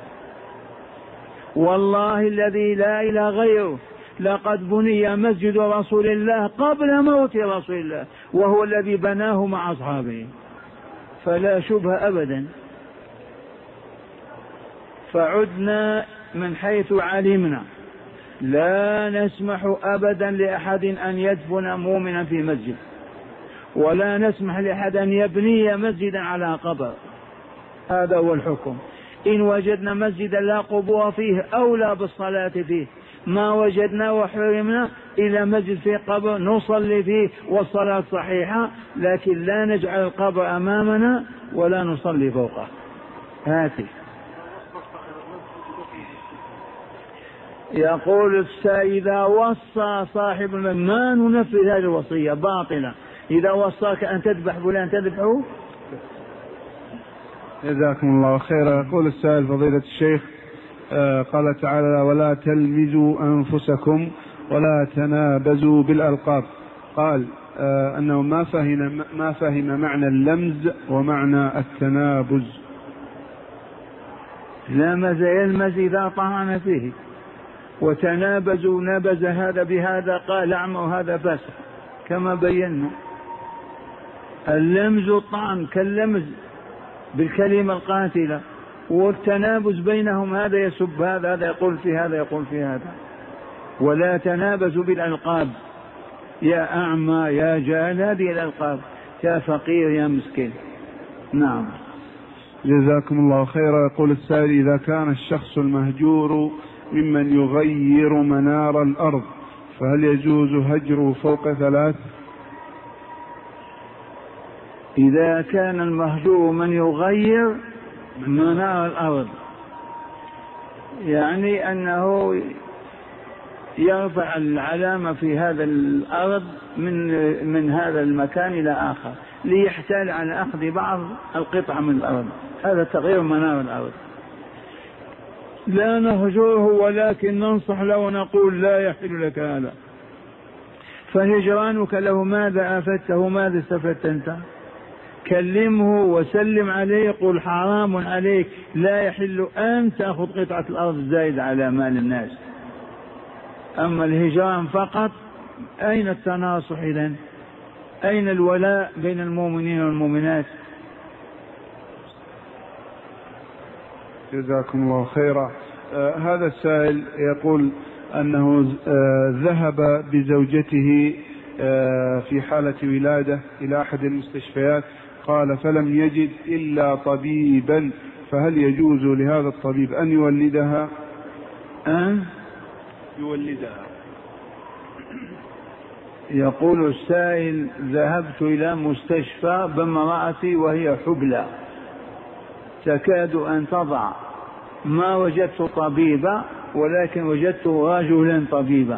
والله الذي لا إله غيره لقد بني مسجد رسول الله قبل موت رسول الله، وهو الذي بناه مع أصحابه، فلا شبهة أبدا. فعدنا من حيث علمنا، لا نسمح أبدا لأحد أن يدفن مؤمنا في مسجد، ولا نسمح لأحد أن يبني مسجدا على قبر. هذا هو الحكم. إن وجدنا مسجدا لا قبور فيه أولى بالصلاة فيه، ما وجدنا وحرمنا إلى مسجد فيه قبر نصلي فيه والصلاة صحيحة، لكن لا نجعل القبر أمامنا ولا نصلي فوقه. هاتي يقول: إذا وصى صاحب ما ننفذ هذه الوصية، باطلة. إذا وصاك أن تذبح فلان تذبحه. جزاكم الله خيرا. يقول السائل: فضيلة الشيخ، قال تعالى: ولا تلمزوا أنفسكم ولا تنابزوا بالألقاب. قال أنه ما فهم معنى اللمز ومعنى التنابز. لمز يلمز إذا طعن فيه، وتنابزوا نبز هذا بهذا، قال أعمى وهذا فاسق، كما بينا. اللمز الطعن كاللمز بالكلمة القاتلة، والتنابز بينهم هذا يسب هذا، هذا يقول في هذا يقول في هذا. ولا تنابزوا بالألقاب، يا أعمى يا جاهل، هذه الألقاب، يا فقير يا مسكين. نعم. جزاكم الله خيرا. يقول السائل: إذا كان الشخص المهجور ممن يغير منار الأرض، فهل يجوز هجره فوق 3؟ إذا كان المهجور من يغير منار الأرض يعني أنه يرفع العلامة في هذا الأرض من هذا المكان إلى آخر ليحتال على أخذ بعض القطع من الأرض، هذا تغيير منار الأرض. لا نهجره ولكن ننصح له ونقول لا يحل لك هذا، فهجرانك له ماذا أفدته؟ ماذا استفدت أنت؟ كلمه وسلم عليه، قل حرام عليك، لا يحل أن تأخذ قطعة الأرض الزايدة على مال الناس. أما الهجران فقط أين التناصح إذن؟ أين الولاء بين المؤمنين والمؤمنات؟ جزاكم الله خيرا. هذا السائل يقول أنه ذهب بزوجته في حالة ولادة إلى أحد المستشفيات، قال فلم يجد إلا طبيبا، فهل يجوز لهذا الطبيب أن يولدها؟ يولدها. يقول السائل ذهبت إلى مستشفى بامرأتي وهي حبلى تكاد أن تضع، ما وجدت طبيبا ولكن وجدت رجلا طبيبا،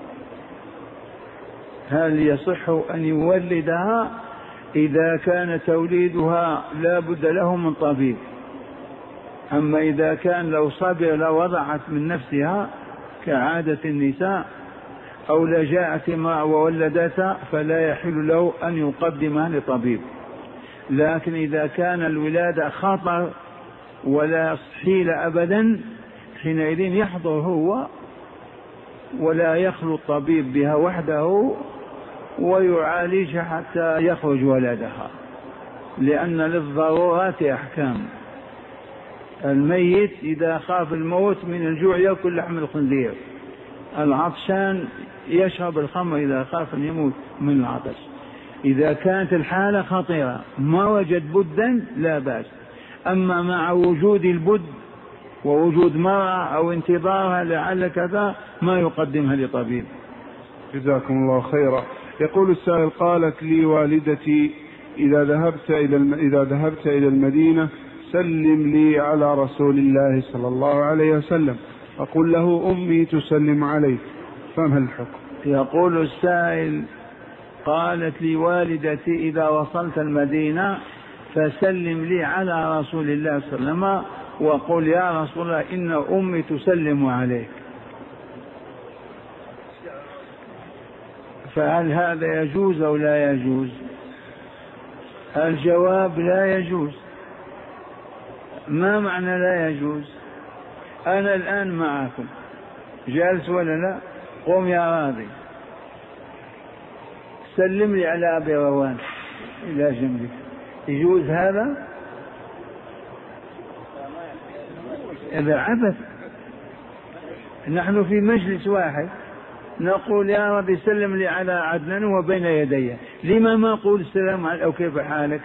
هل يصح أن يولدها؟ إذا كان توليدها لا بد له من طبيب، أما إذا كان لو صبر لوضعت من نفسها كعادة النساء أو لجاءت امرأة وولدتها فلا يحل له أن يقدمها لطبيب. لكن إذا كان الولادة خطر ولا حيل أبدا حينئذ يحضر هو ولا يخلو الطبيب بها وحده ويعالجها حتى يخرج ولدها، لأن للضرورات أحكام. الميت إذا خاف الموت من الجوع يأكل لحم الخنزير، العطشان يشرب الخمر إذا خاف أن يموت من العطش. إذا كانت الحالة خطيرة ما وجد بدا لا بأس، أما مع وجود البد ووجود مرأة أو انتظارها لعل كذا ما يقدمها لطبيب. جزاكم الله خيرا. يقول السائل قالت لي والدتي إذا ذهبت إلى المدينة سلم لي على رسول الله صلى الله عليه وسلم، أقول له أمي تسلم عليك، فما الحكم؟ يقول السائل قالت لي والدتي إذا وصلت المدينة فسلم لي على رسول الله صلى الله عليه وسلم وقل يا رسول الله إن أمي تسلم عليك، فهل هذا يجوز أو لا يجوز؟ الجواب لا يجوز. ما معنى لا يجوز؟ أنا الآن معكم جالس ولا لا؟ قم يا راضي سلم لي على أبي روان إلى جنبك، يجوز هذا؟ إذا عبث. نحن في مجلس واحد نقول يا ربي سلم لي على عدنان وبين يدي، لما ما أقول السلام عليك أو كيف حالك؟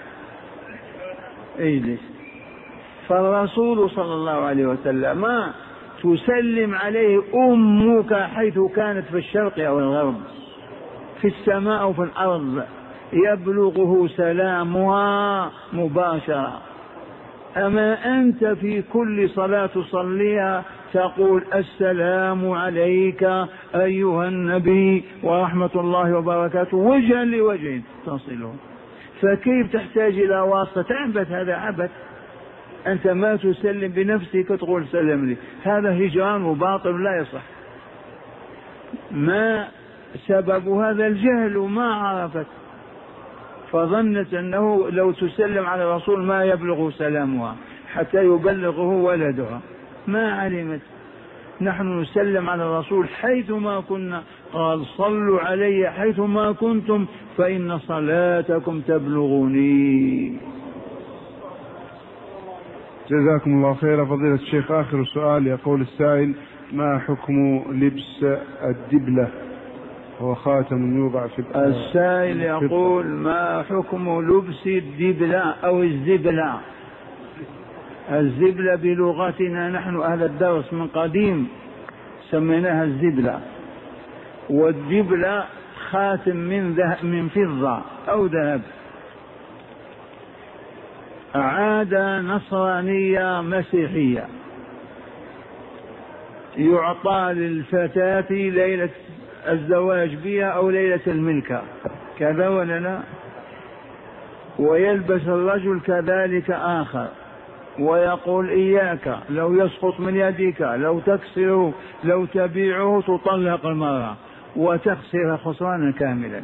اجلس. فالرسول صلى الله عليه وسلم ما تسلم عليه أمك حيث كانت في الشرق أو الغرب، في السماء أو في الأرض، يبلغه سلامها مباشرة. أما أنت في كل صلاة تصليها تقول السلام عليك أيها النبي ورحمة الله وبركاته وجها لوجه تصله، فكيف تحتاج إلى واسطة؟ تعبث، هذا عبث. أنت ما تسلم بنفسك تقول سلم لي، هذا هجران وباطل لا يصح. ما سبب هذا؟ الجهل، وما عرفت فظنت أنه لو تسلم على الرسول ما يبلغ سلامها حتى يبلغه ولدها، ما علمت. نحن نسلم على الرسول حيثما كنا، قال صلوا علي حيثما كنتم فإن صلاتكم تبلغني. جزاكم الله خيرا. فضيلة الشيخ آخر سؤال، يقول السائل ما حكم لبس الدبلة هو خاتم يوضع في السائل يقول ما حكم لبس الدبلة أو الزبلة؟ الزبلة بلغتنا نحن أهل الدرس من قديم سميناها الزبلة. والجبلة خاتم من فضة أو ذهب. عادة نصرانية مسيحية، يعطى للفتاة ليلة الزواج بها أو ليلة الملكة، كذا ولا لا؟ ويلبس الرجل كذلك آخر، ويقول إياك لو يسقط من يدك، لو تكسره، لو تبيعه تطلق المرأة وتخسر خسرانا كاملا.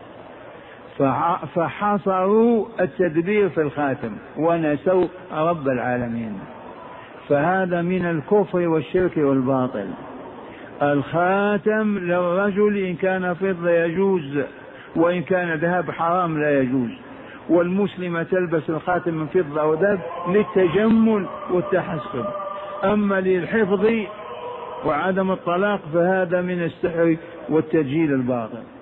فحصروا التدبير في الخاتم ونسوا رب العالمين. فهذا من الكفر والشرك والباطل. الخاتم للرجل إن كان فضة يجوز، وإن كان ذهب حرام لا يجوز. والمسلمة تلبس الخاتم من فضة أو ذهب للتجمل والتحسن. أما للحفظ وعدم الطلاق فهذا من السحر والتجهيل الباطل.